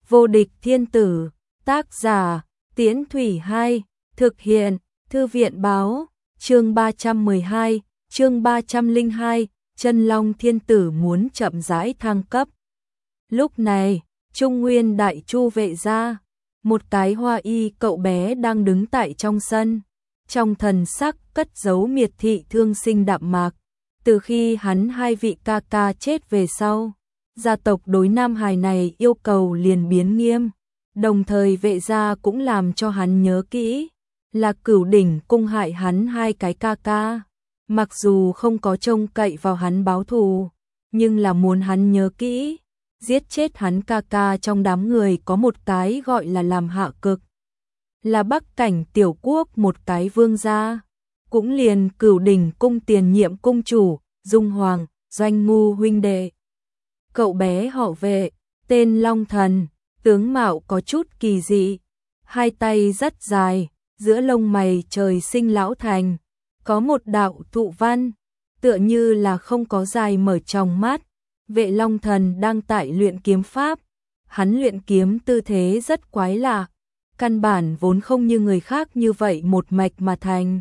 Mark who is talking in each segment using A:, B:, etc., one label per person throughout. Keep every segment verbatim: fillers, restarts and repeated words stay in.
A: Vô địch thiên tử, tác giả, Tiễn Thủy Hai, thực hiện, Thư viện báo, chương ba trăm mười hai, chương ba trăm lẻ hai, Chân Long thiên tử muốn chậm rãi thăng cấp. Lúc này, Trung Nguyên Đại Chu vệ gia, một cái hoa y cậu bé đang đứng tại trong sân, trong thần sắc cất giấu miệt thị thương sinh đạm mạc. Từ khi hắn hai vị ca ca chết về sau, gia tộc đối nam hài này yêu cầu liền biến nghiêm, đồng thời vệ gia cũng làm cho hắn nhớ kỹ, là Cửu Đỉnh cung hại hắn hai cái ca ca. Mặc dù không có trông cậy vào hắn báo thù, nhưng là muốn hắn nhớ kỹ, giết chết hắn ca ca trong đám người có một cái gọi là làm hạ cực, là Bắc Cảnh tiểu quốc một cái vương gia, cũng liền Cửu Đỉnh cung tiền nhiệm cung chủ, Dung Hoàng, Doanh Ngu huynh đệ. Cậu bé họ Vệ, tên Long Thần, tướng mạo có chút kỳ dị, hai tay rất dài, giữa lông mày trời sinh lão thành, có một đạo thụ văn, tựa như là không có dài mở trong mắt. Vệ Long Thần đang tại luyện kiếm pháp, hắn luyện kiếm tư thế rất quái lạ, căn bản vốn không như người khác như vậy một mạch mà thành,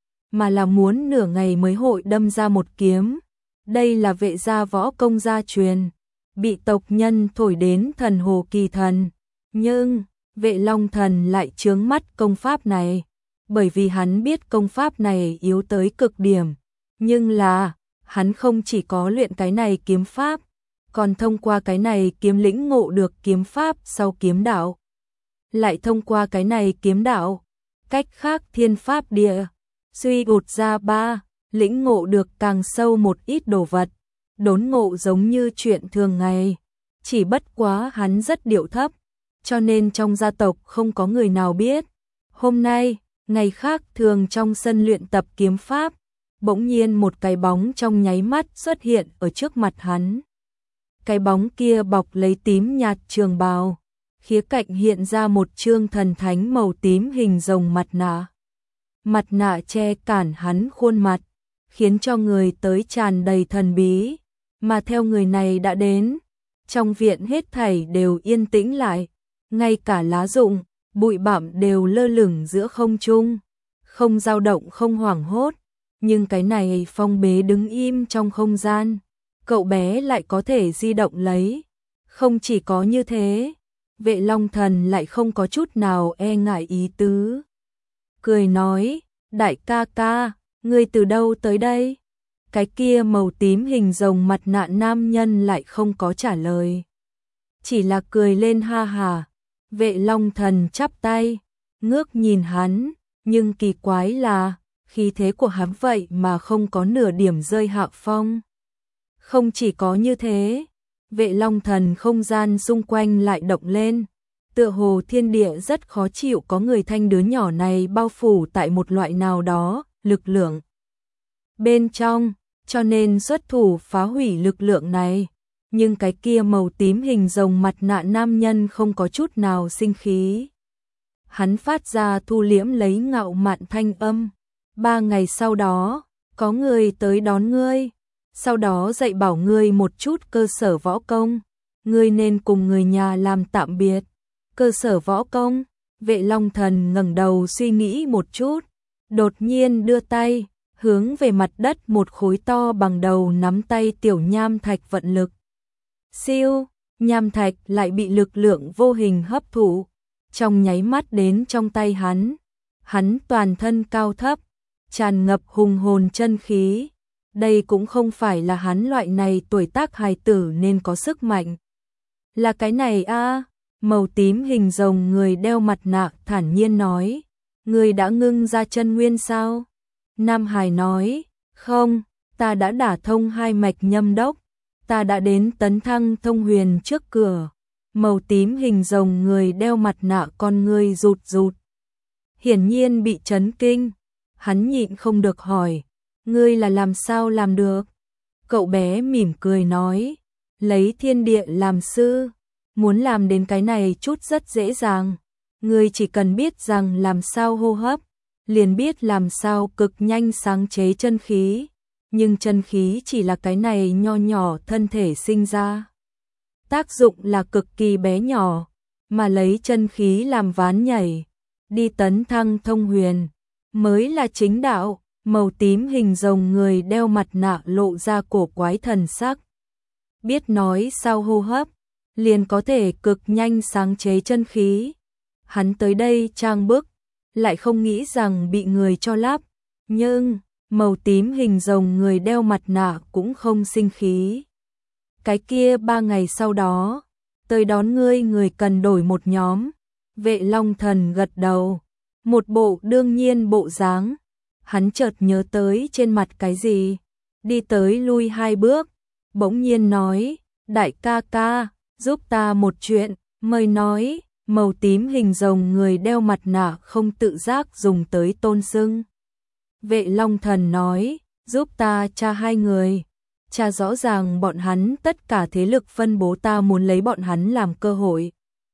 A: mà là muốn nửa ngày mới hội đâm ra một kiếm. Đây là vệ gia võ công gia truyền, bị tộc nhân thổi đến thần hồ kỳ thần, nhưng Vệ Long Thần lại chướng mắt công pháp này, bởi vì hắn biết công pháp này yếu tới cực điểm, nhưng là hắn không chỉ có luyện cái này kiếm pháp, còn thông qua cái này kiếm lĩnh ngộ được kiếm pháp sau kiếm đạo, lại thông qua cái này kiếm đạo, cách khác thiên pháp địa, suy đột ra ba, lĩnh ngộ được càng sâu một ít đồ vật, đốn ngộ giống như chuyện thường ngày, chỉ bất quá hắn rất điệu thấp, cho nên trong gia tộc không có người nào biết. Hôm nay, ngày khác thường trong sân luyện tập kiếm pháp, bỗng nhiên một cái bóng trong nháy mắt xuất hiện ở trước mặt hắn. Cái bóng kia bọc lấy tím nhạt trường bào, khía cạnh hiện ra một chương thần thánh màu tím hình rồng mặt nạ. Mặt nạ che cản hắn khuôn mặt, khiến cho người tới tràn đầy thần bí, mà theo người này đã đến, trong viện hết thảy đều yên tĩnh lại, ngay cả lá rụng, bụi bặm đều lơ lửng giữa không trung, không dao động không hoảng hốt, nhưng cái này phong bế đứng im trong không gian, cậu bé lại có thể di động lấy. Không chỉ có như thế, Vệ Long Thần lại không có chút nào e ngại ý tứ. Cười nói, đại ca ca, ngươi từ đâu tới đây? Cái kia màu tím hình rồng mặt nạ nam nhân lại không có trả lời, chỉ là cười lên ha hà. Vệ Long Thần chắp tay, ngước nhìn hắn, nhưng kỳ quái là, khí thế của hắn vậy mà không có nửa điểm rơi hạ phong. Không chỉ có như thế, Vệ Long Thần không gian xung quanh lại động lên, tựa hồ thiên địa rất khó chịu có người thanh đứa nhỏ này bao phủ tại một loại nào đó, lực lượng bên trong, cho nên xuất thủ phá hủy lực lượng này. Nhưng cái kia màu tím hình rồng mặt nạ nam nhân không có chút nào sinh khí. Hắn phát ra thu liễm lấy ngạo mạn thanh âm. Ba ngày sau đó, có người tới đón ngươi, sau đó dạy bảo ngươi một chút cơ sở võ công. Ngươi nên cùng người nhà làm tạm biệt. Cơ sở võ công, Vệ Long Thần ngẩng đầu suy nghĩ một chút, đột nhiên đưa tay, hướng về mặt đất một khối to bằng đầu nắm tay tiểu nham thạch vận lực. Siêu, nham thạch lại bị lực lượng vô hình hấp thụ, trong nháy mắt đến trong tay hắn. Hắn toàn thân cao thấp, tràn ngập hùng hồn chân khí. Đây cũng không phải là hắn loại này tuổi tác hài tử nên có sức mạnh. Là cái này a, à, màu tím hình rồng người đeo mặt nạ thản nhiên nói, người đã ngưng ra chân nguyên sao? Nam Hải nói, không, ta đã đả thông hai mạch nhâm đốc. Ta đã đến tấn thăng thông huyền trước cửa. Màu tím hình rồng người đeo mặt nạ con người rụt rụt, hiển nhiên bị chấn kinh. Hắn nhịn không được hỏi, ngươi là làm sao làm được? Cậu bé mỉm cười nói, lấy thiên địa làm sư, muốn làm đến cái này chút rất dễ dàng. Ngươi chỉ cần biết rằng làm sao hô hấp, liền biết làm sao cực nhanh sáng chế chân khí. Nhưng chân khí chỉ là cái này nho nhỏ thân thể sinh ra, tác dụng là cực kỳ bé nhỏ, mà lấy chân khí làm ván nhảy, đi tấn thăng thông huyền, mới là chính đạo. Màu tím hình rồng người đeo mặt nạ lộ ra cổ quái thần sắc. Biết nói sao hô hấp, liền có thể cực nhanh sáng chế chân khí. Hắn tới đây trang bức, lại không nghĩ rằng bị người cho lắp. Nhưng, màu tím hình rồng người đeo mặt nạ cũng không sinh khí. Cái kia ba ngày sau đó, tới đón ngươi người cần đổi một nhóm. Vệ Long Thần gật đầu, một bộ đương nhiên bộ dáng. Hắn chợt nhớ tới trên mặt cái gì, đi tới lui hai bước, bỗng nhiên nói, đại ca ca, giúp ta một chuyện, mời nói, màu tím hình rồng người đeo mặt nạ không tự giác dùng tới tôn xưng. Vệ Long Thần nói, giúp ta tra hai người, tra rõ ràng bọn hắn tất cả thế lực phân bố, ta muốn lấy bọn hắn làm cơ hội.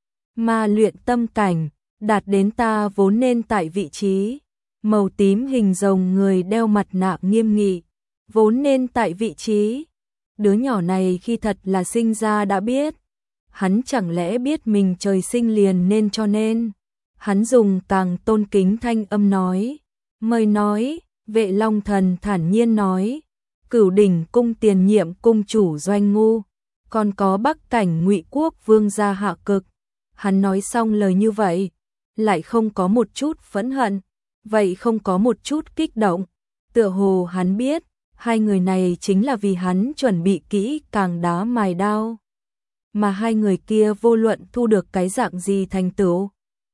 A: Mà luyện tâm cảnh, đạt đến ta vốn nên tại vị trí. Màu tím hình rồng người đeo mặt nạ nghiêm nghị, vốn nên tại vị trí. Đứa nhỏ này khi thật là sinh ra đã biết. Hắn chẳng lẽ biết mình trời sinh liền nên, cho nên hắn dùng càng tôn kính thanh âm nói, mời nói. Vệ Long Thần thản nhiên nói, Cửu Đỉnh cung tiền nhiệm cung chủ Doanh Ngu, còn có Bắc cảnh Ngụy Quốc vương gia Hạ Cực. Hắn nói xong lời như vậy, lại không có một chút phẫn hận, vậy không có một chút kích động, tựa hồ hắn biết, hai người này chính là vì hắn chuẩn bị kỹ càng đá mài đao. Mà hai người kia vô luận thu được cái dạng gì thành tựu,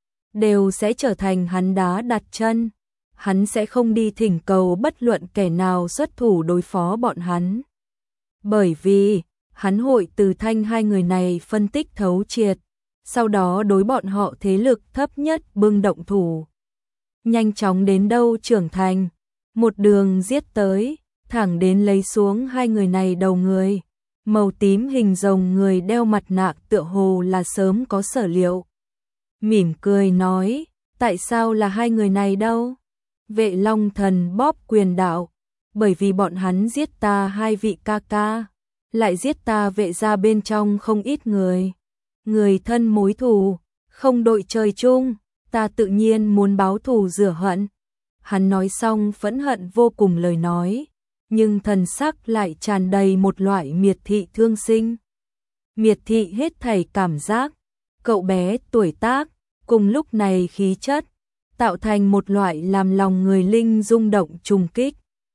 A: đều sẽ trở thành hắn đá đặt chân. Hắn sẽ không đi thỉnh cầu bất luận kẻ nào xuất thủ đối phó bọn hắn. Bởi vì, hắn hội từ thanh hai người này phân tích thấu triệt, sau đó đối bọn họ thế lực thấp nhất bưng động thủ. Nhanh chóng đến đâu trưởng thành, một đường giết tới, thẳng đến lấy xuống hai người này đầu người. Màu tím hình rồng người đeo mặt nạ tựa hồ là sớm có sở liệu. Mỉm cười nói, tại sao là hai người này đâu? Vệ Long Thần bóp quyền đạo, bởi vì bọn hắn giết ta hai vị ca ca, lại giết ta vệ gia bên trong không ít người. Người thân mối thù, không đội trời chung, ta tự nhiên muốn báo thù rửa hận. Hắn nói xong phẫn hận vô cùng lời nói, nhưng thần sắc lại tràn đầy một loại miệt thị thương sinh. Miệt thị hết thảy cảm giác, cậu bé tuổi tác, cùng lúc này khí chất, tạo thành một loại làm lòng người linh rung động trùng kích.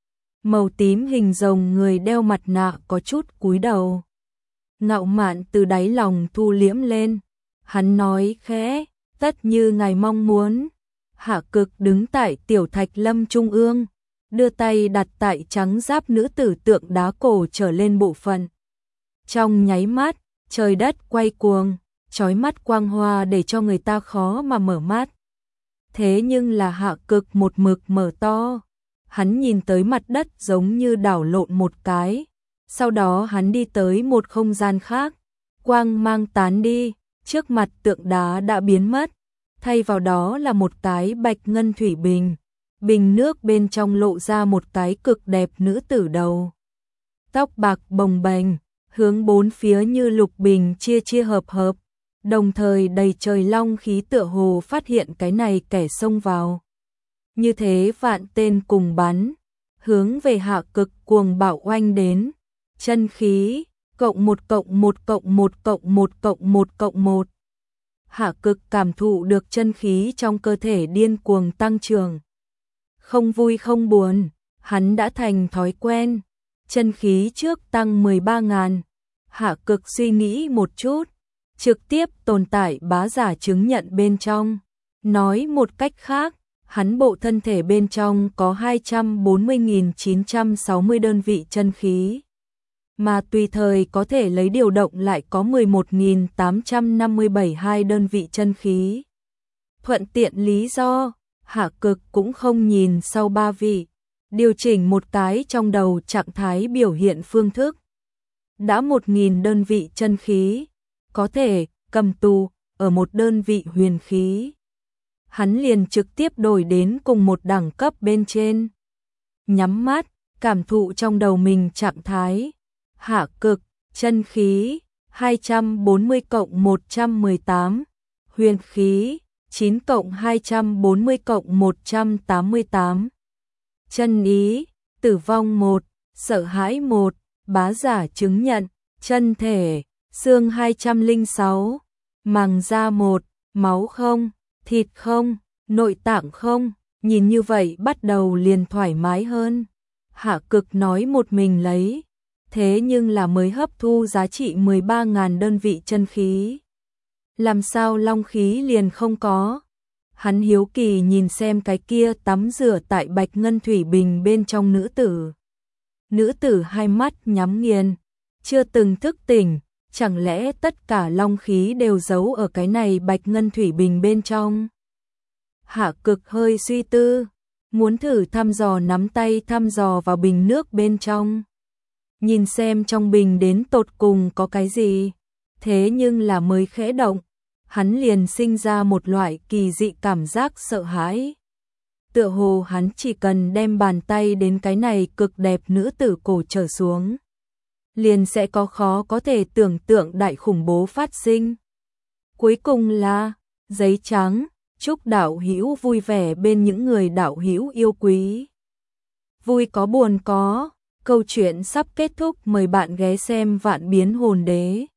A: Màu tím hình rồng người đeo mặt nạ có chút cúi đầu. Ngạo mạn từ đáy lòng thu liễm lên. Hắn nói khẽ, tất như ngài mong muốn. Hạ Cực đứng tại tiểu thạch lâm trung ương, đưa tay đặt tại trắng giáp nữ tử tượng đá cổ trở lên bộ phận. Trong nháy mắt, trời đất quay cuồng, chói mắt quang hoa để cho người ta khó mà mở mắt. Thế nhưng là Hạ Cực một mực mở to. Hắn nhìn tới mặt đất giống như đảo lộn một cái. Sau đó hắn đi tới một không gian khác. Quang mang tán đi, trước mặt tượng đá đã biến mất. Thay vào đó là một cái bạch ngân thủy bình. Bình nước bên trong lộ ra một cái cực đẹp nữ tử đầu. Tóc bạc bồng bềnh, hướng bốn phía như lục bình chia chia hợp hợp. Đồng thời đầy trời long khí tựa hồ phát hiện cái này kẻ xông vào. Như thế vạn tên cùng bắn, hướng về Hạ Cực cuồng bạo oanh đến. Chân khí, cộng một cộng một cộng một cộng một cộng một cộng một. Hạ Cực cảm thụ được chân khí trong cơ thể điên cuồng tăng trưởng. Không vui không buồn, hắn đã thành thói quen. Chân khí trước tăng mười ba ngàn. Hạ Cực suy nghĩ một chút, trực tiếp tồn tại bá giả chứng nhận bên trong. Nói một cách khác, hắn bộ thân thể bên trong có hai trăm bốn mươi nghìn chín trăm sáu mươi đơn vị chân khí, mà tùy thời có thể lấy điều động lại có mười một nghìn tám trăm năm mươi bảy hai đơn vị chân khí. Thuận tiện lý do, Hạ Cực cũng không nhìn sau ba vị, điều chỉnh một cái trong đầu trạng thái biểu hiện phương thức. Đã một nghìn đơn vị chân khí, có thể cầm tù ở một đơn vị huyền khí. Hắn liền trực tiếp đổi đến cùng một đẳng cấp bên trên. Nhắm mắt, cảm thụ trong đầu mình trạng thái. Hạ Cực, chân khí, hai trăm bốn mươi cộng một trăm mười tám, huyền khí, chín cộng hai trăm bốn mươi cộng một trăm tám mươi tám. Chân ý, tử vong một, sợ hãi một, bá giả chứng nhận, chân thể, xương hai trăm lẻ sáu, màng da một, máu không, thịt không, nội tạng không, nhìn như vậy bắt đầu liền thoải mái hơn. Hạ Cực nói một mình lấy, thế nhưng là mới hấp thu giá trị mười ba nghìn đơn vị chân khí. Làm sao long khí liền không có? Hắn hiếu kỳ nhìn xem cái kia tắm rửa tại bạch ngân thủy bình bên trong nữ tử. Nữ tử hai mắt nhắm nghiền, chưa từng thức tỉnh, chẳng lẽ tất cả long khí đều giấu ở cái này bạch ngân thủy bình bên trong? Hạ Cực hơi suy tư, muốn thử thăm dò nắm tay thăm dò vào bình nước bên trong. Nhìn xem trong bình đến tột cùng có cái gì, thế nhưng là mới khẽ động, hắn liền sinh ra một loại kỳ dị cảm giác sợ hãi. Tựa hồ hắn chỉ cần đem bàn tay đến cái này cực đẹp nữ tử cổ trở xuống, liền sẽ có khó có thể tưởng tượng đại khủng bố phát sinh. Cuối cùng là giấy trắng, chúc đạo hữu vui vẻ bên những người đạo hữu yêu quý. Vui có buồn có, câu chuyện sắp kết thúc, mời bạn ghé xem Vạn Biến Hồn Đế.